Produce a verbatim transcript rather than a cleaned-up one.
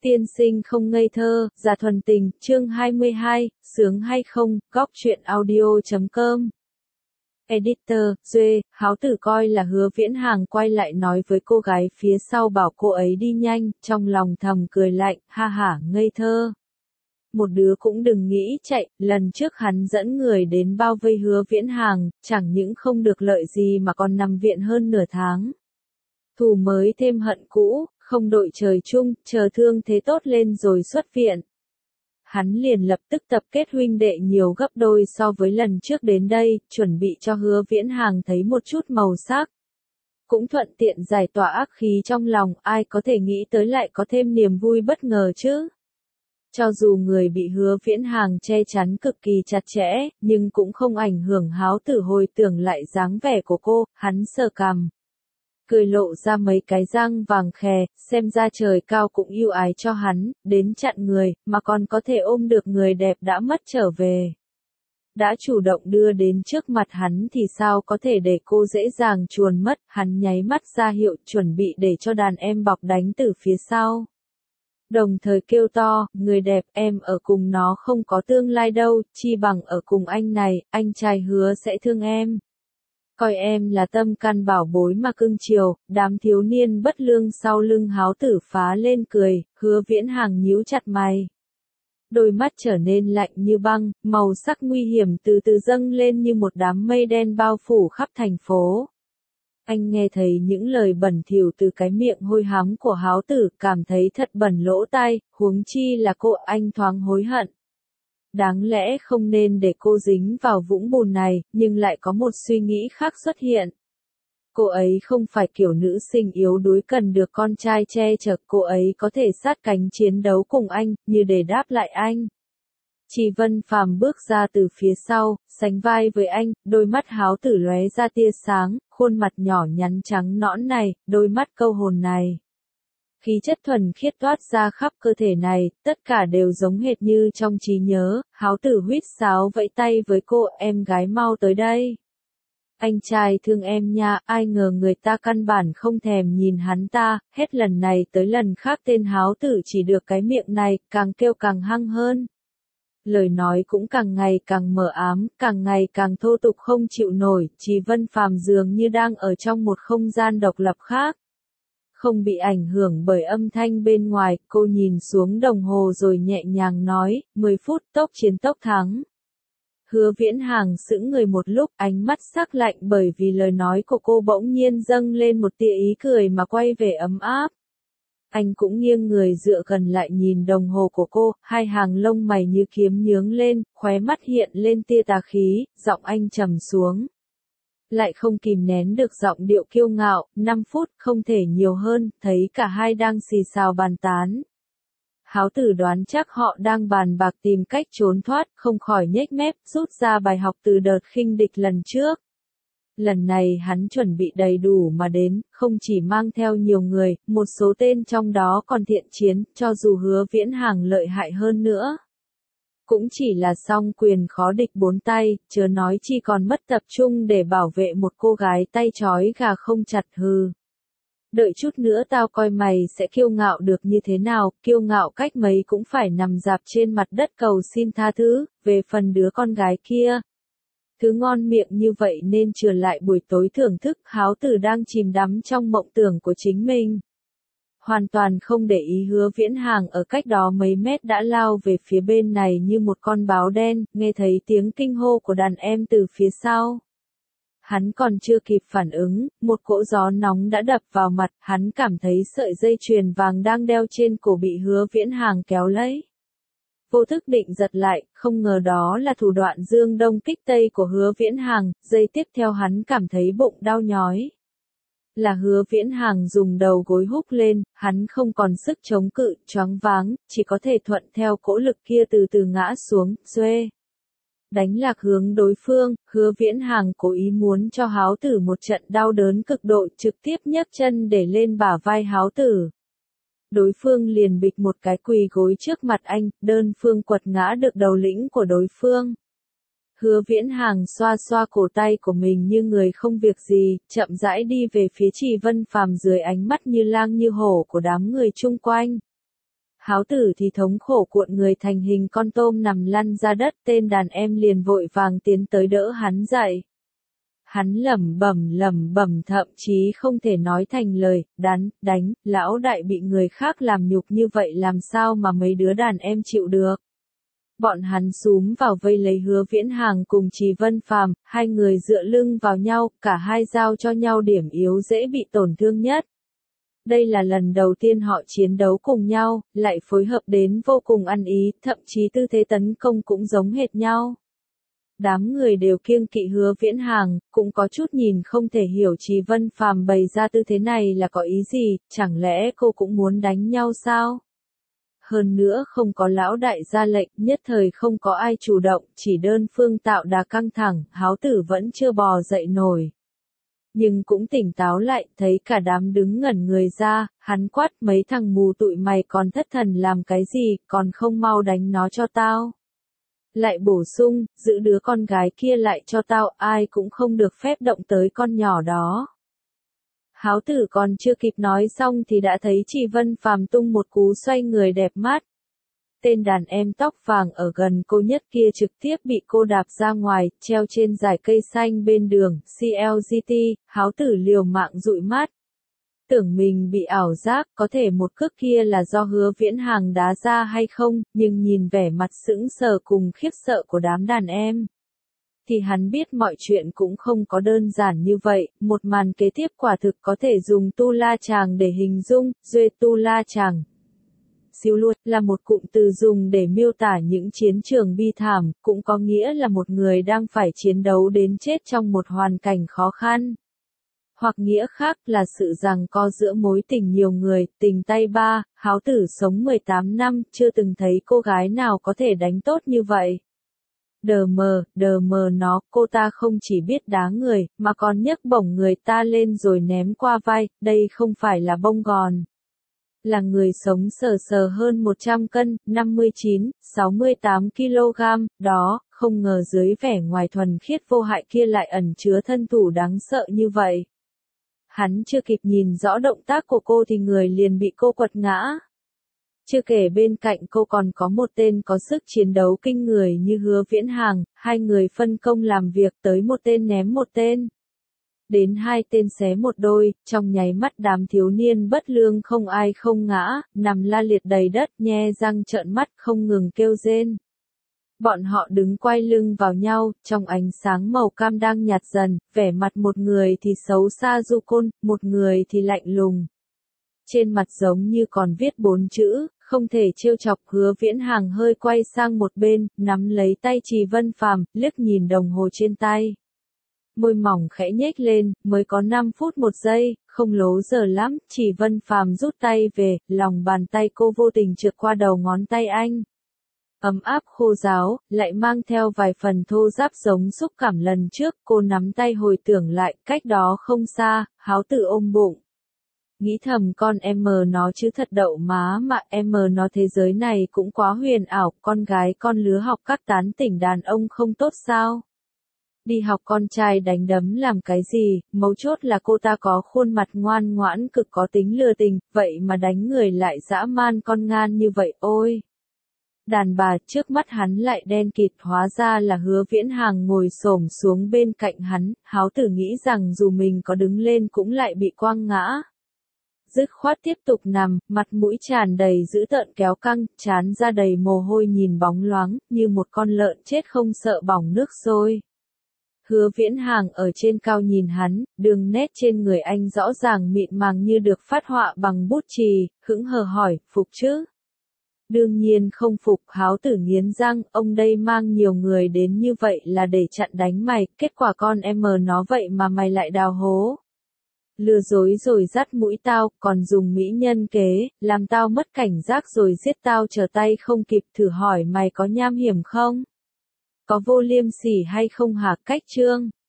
Tiên sinh không ngây thơ, già thuần tình, chương hai mươi hai, sướng hay không, góc truyện audio chấm com. Editor, Duê, Háo Tử coi là Hứa Viễn Hàng quay lại nói với cô gái phía sau bảo cô ấy đi nhanh, trong lòng thầm cười lạnh, ha hả, ngây thơ. Một đứa cũng đừng nghĩ chạy, lần trước hắn dẫn người đến bao vây Hứa Viễn Hàng, chẳng những không được lợi gì mà còn nằm viện hơn nửa tháng. Thù mới thêm hận cũ, không đội trời chung, chờ thương thế tốt lên rồi xuất viện. Hắn liền lập tức tập kết huynh đệ nhiều gấp đôi so với lần trước đến đây, chuẩn bị cho Hứa Viễn Hàng thấy một chút màu sắc. Cũng thuận tiện giải tỏa ác khí trong lòng, ai có thể nghĩ tới lại có thêm niềm vui bất ngờ chứ. Cho dù người bị Hứa Viễn Hàng che chắn cực kỳ chặt chẽ, nhưng cũng không ảnh hưởng Háo Tử hồi tưởng lại dáng vẻ của cô, hắn sờ cằm. Cười lộ ra mấy cái răng vàng khè, xem ra trời cao cũng yêu ái cho hắn, đến chặn người, mà còn có thể ôm được người đẹp đã mất trở về. Đã chủ động đưa đến trước mặt hắn thì sao có thể để cô dễ dàng chuồn mất, hắn nháy mắt ra hiệu chuẩn bị để cho đàn em bọc đánh từ phía sau. Đồng thời kêu to, người đẹp em ở cùng nó không có tương lai đâu, chi bằng ở cùng anh này, anh trai hứa sẽ thương em. Coi em là tâm can bảo bối mà cưng chiều, đám thiếu niên bất lương sau lưng Háo Tử phá lên cười, Hứa Viễn Hàng nhíu chặt mày. Đôi mắt trở nên lạnh như băng, màu sắc nguy hiểm từ từ dâng lên như một đám mây đen bao phủ khắp thành phố. Anh nghe thấy những lời bẩn thỉu từ cái miệng hôi hám của Háo Tử, cảm thấy thật bẩn lỗ tai, huống chi là cô, anh thoáng hối hận. Đáng lẽ không nên để cô dính vào vũng bùn này, nhưng lại có một suy nghĩ khác xuất hiện. Cô ấy không phải kiểu nữ sinh yếu đuối cần được con trai che chở, cô ấy có thể sát cánh chiến đấu cùng anh, như để đáp lại anh. Chỉ Vân Phàm bước ra từ phía sau, sánh vai với anh, đôi mắt Háo Tử lóe ra tia sáng, khuôn mặt nhỏ nhắn trắng nõn này, đôi mắt câu hồn này. Khí chất thuần khiết toát ra khắp cơ thể này, tất cả đều giống hệt như trong trí nhớ, Háo Tử huýt sáo vẫy tay với cô, em gái mau tới đây. Anh trai thương em nha, ai ngờ người ta căn bản không thèm nhìn hắn ta, hết lần này tới lần khác tên Háo Tử chỉ được cái miệng này, càng kêu càng hăng hơn. Lời nói cũng càng ngày càng mờ ám, càng ngày càng thô tục không chịu nổi, Chỉ Vân Phàm dường như đang ở trong một không gian độc lập khác. Không bị ảnh hưởng bởi âm thanh bên ngoài, cô nhìn xuống đồng hồ rồi nhẹ nhàng nói, mười phút tốc chiến tốc thắng. Hứa Viễn Hàng sững người một lúc, ánh mắt sắc lạnh bởi vì lời nói của cô bỗng nhiên dâng lên một tia ý cười mà quay về ấm áp. Anh cũng nghiêng người dựa gần lại nhìn đồng hồ của cô, hai hàng lông mày như kiếm nhướng lên, khóe mắt hiện lên tia tà khí, giọng anh trầm xuống. Lại không kìm nén được giọng điệu kiêu ngạo, năm phút, không thể nhiều hơn, thấy cả hai đang xì xào bàn tán. Háo Tử đoán chắc họ đang bàn bạc tìm cách trốn thoát, không khỏi nhếch mép, rút ra bài học từ đợt khinh địch lần trước. Lần này hắn chuẩn bị đầy đủ mà đến, không chỉ mang theo nhiều người, một số tên trong đó còn thiện chiến, cho dù Hứa Viễn Hàng lợi hại hơn nữa. Cũng chỉ là song quyền khó địch bốn tay, chớ nói chi còn mất tập trung để bảo vệ một cô gái tay trói gà không chặt hừ. Đợi chút nữa tao coi mày sẽ kiêu ngạo được như thế nào, kiêu ngạo cách mấy cũng phải nằm dạp trên mặt đất cầu xin tha thứ, về phần đứa con gái kia. Thứ ngon miệng như vậy nên trừ lại buổi tối thưởng thức, Háo Tử đang chìm đắm trong mộng tưởng của chính mình. Hoàn toàn không để ý Hứa Viễn Hàng ở cách đó mấy mét đã lao về phía bên này như một con báo đen, nghe thấy tiếng kinh hô của đàn em từ phía sau. Hắn còn chưa kịp phản ứng, một cỗ gió nóng đã đập vào mặt, hắn cảm thấy sợi dây chuyền vàng đang đeo trên cổ bị Hứa Viễn Hàng kéo lấy. Vô thức định giật lại, không ngờ đó là thủ đoạn dương đông kích tây của Hứa Viễn Hàng, giây tiếp theo hắn cảm thấy bụng đau nhói. Là Hứa Viễn Hàng dùng đầu gối húc lên, hắn không còn sức chống cự, choáng váng, chỉ có thể thuận theo cỗ lực kia từ từ ngã xuống, xuê. Đánh lạc hướng đối phương, Hứa Viễn Hàng cố ý muốn cho Háo Tử một trận đau đớn cực độ, trực tiếp nhấc chân để lên bả vai Háo Tử. Đối phương liền bịch một cái quỳ gối trước mặt anh, đơn phương quật ngã được đầu lĩnh của đối phương. Hứa Viễn Hàng xoa xoa cổ tay của mình như người không việc gì, chậm rãi đi về phía Chỉ Vân Phàm dưới ánh mắt như lang như hổ của đám người chung quanh. Háo tử thì thống khổ cuộn người thành hình con tôm nằm lăn ra đất, tên đàn em liền vội vàng tiến tới đỡ hắn dậy. Hắn lẩm bẩm lẩm bẩm thậm chí không thể nói thành lời, đánh, đánh, lão đại bị người khác làm nhục như vậy làm sao mà mấy đứa đàn em chịu được. Bọn hắn xúm vào vây lấy Hứa Viễn Hàng cùng Trì Vân Phàm, hai người dựa lưng vào nhau, cả hai giao cho nhau điểm yếu dễ bị tổn thương nhất. Đây là lần đầu tiên họ chiến đấu cùng nhau, lại phối hợp đến vô cùng ăn ý, thậm chí tư thế tấn công cũng giống hệt nhau. Đám người đều kiêng kỵ Hứa Viễn Hàng, cũng có chút nhìn không thể hiểu Trì Vân Phàm bày ra tư thế này là có ý gì, chẳng lẽ cô cũng muốn đánh nhau sao? Hơn nữa không có lão đại ra lệnh, nhất thời không có ai chủ động, chỉ đơn phương tạo đà căng thẳng, Háo tử vẫn chưa bò dậy nổi. Nhưng cũng tỉnh táo lại, thấy cả đám đứng ngẩn người ra, hắn quát mấy thằng mù tụi mày còn thất thần làm cái gì, còn không mau đánh nó cho tao. Lại bổ sung, giữ đứa con gái kia lại cho tao, ai cũng không được phép động tới con nhỏ đó. Háo tử còn chưa kịp nói xong thì đã thấy Trì Vân Phàm tung một cú xoay người đẹp mắt. Tên đàn em tóc vàng ở gần cô nhất kia trực tiếp bị cô đạp ra ngoài, treo trên dải cây xanh bên đường, xê lờ giê tê, Háo tử liều mạng dụi mắt. Tưởng mình bị ảo giác, có thể một cước kia là do Hứa Viễn Hàng đá ra hay không, nhưng nhìn vẻ mặt sững sờ cùng khiếp sợ của đám đàn em. Thì hắn biết mọi chuyện cũng không có đơn giản như vậy, một màn kế tiếp quả thực có thể dùng tu la chàng để hình dung, duê tu la chàng. Siêu luôn là một cụm từ dùng để miêu tả những chiến trường bi thảm, cũng có nghĩa là một người đang phải chiến đấu đến chết trong một hoàn cảnh khó khăn. Hoặc nghĩa khác là sự giằng co giữa mối tình nhiều người, tình tay ba, Háo tử sống mười tám năm, chưa từng thấy cô gái nào có thể đánh tốt như vậy. Đờ mờ, đờ mờ nó, cô ta không chỉ biết đá người, mà còn nhấc bổng người ta lên rồi ném qua vai, đây không phải là bông gòn. Là người sống sờ sờ hơn một trăm cân, năm mươi chín, sáu mươi tám ki lô gam, đó, không ngờ dưới vẻ ngoài thuần khiết vô hại kia lại ẩn chứa thân thủ đáng sợ như vậy. Hắn chưa kịp nhìn rõ động tác của cô thì người liền bị cô quật ngã. Chưa kể bên cạnh cô còn có một tên có sức chiến đấu kinh người như Hứa Viễn Hàng, hai người phân công làm việc tới một tên ném một tên. Đến hai tên xé một đôi, trong nháy mắt đám thiếu niên bất lương không ai không ngã, nằm la liệt đầy đất nhe răng trợn mắt không ngừng kêu rên. Bọn họ đứng quay lưng vào nhau, trong ánh sáng màu cam đang nhạt dần, vẻ mặt một người thì xấu xa du côn, một người thì lạnh lùng. Trên mặt giống như còn viết bốn chữ, không thể trêu chọc. Hứa Viễn Hàng hơi quay sang một bên, nắm lấy tay Trì Vân Phàm, liếc nhìn đồng hồ trên tay. Môi mỏng khẽ nhếch lên, mới có năm phút một giây, không lố giờ lắm, Trì Vân Phàm rút tay về, lòng bàn tay cô vô tình trượt qua đầu ngón tay anh. Ấm áp khô ráo, lại mang theo vài phần thô ráp giống xúc cảm lần trước, cô nắm tay hồi tưởng lại, cách đó không xa, Háo tử ôm bụng. Nghĩ thầm con em mờ nó chứ thật đậu má mà em mờ nó thế giới này cũng quá huyền ảo, con gái con lứa học các tán tỉnh đàn ông không tốt sao? Đi học con trai đánh đấm làm cái gì, mấu chốt là cô ta có khuôn mặt ngoan ngoãn cực có tính lừa tình, vậy mà đánh người lại dã man con ngan như vậy ôi. Đàn bà trước mắt hắn lại đen kịt, hóa ra là Hứa Viễn Hàng ngồi xổm xuống bên cạnh hắn, Háo tử nghĩ rằng dù mình có đứng lên cũng lại bị quăng ngã. Dứt khoát tiếp tục nằm, mặt mũi tràn đầy dữ tợn kéo căng, trán ra đầy mồ hôi nhìn bóng loáng, như một con lợn chết không sợ bỏng nước sôi. Hứa Viễn Hàng ở trên cao nhìn hắn, đường nét trên người anh rõ ràng mịn màng như được phát họa bằng bút chì, hững hờ hỏi, phục chứ? Đương nhiên không phục. Háo tử nghiến răng, ông đây mang nhiều người đến như vậy là để chặn đánh mày, kết quả con em mờ nó vậy mà mày lại đào hố. Lừa dối rồi dắt mũi tao, còn dùng mỹ nhân kế, làm tao mất cảnh giác rồi giết tao trở tay không kịp, thử hỏi mày có nham hiểm không? Có vô liêm sỉ hay không hả? Cách chương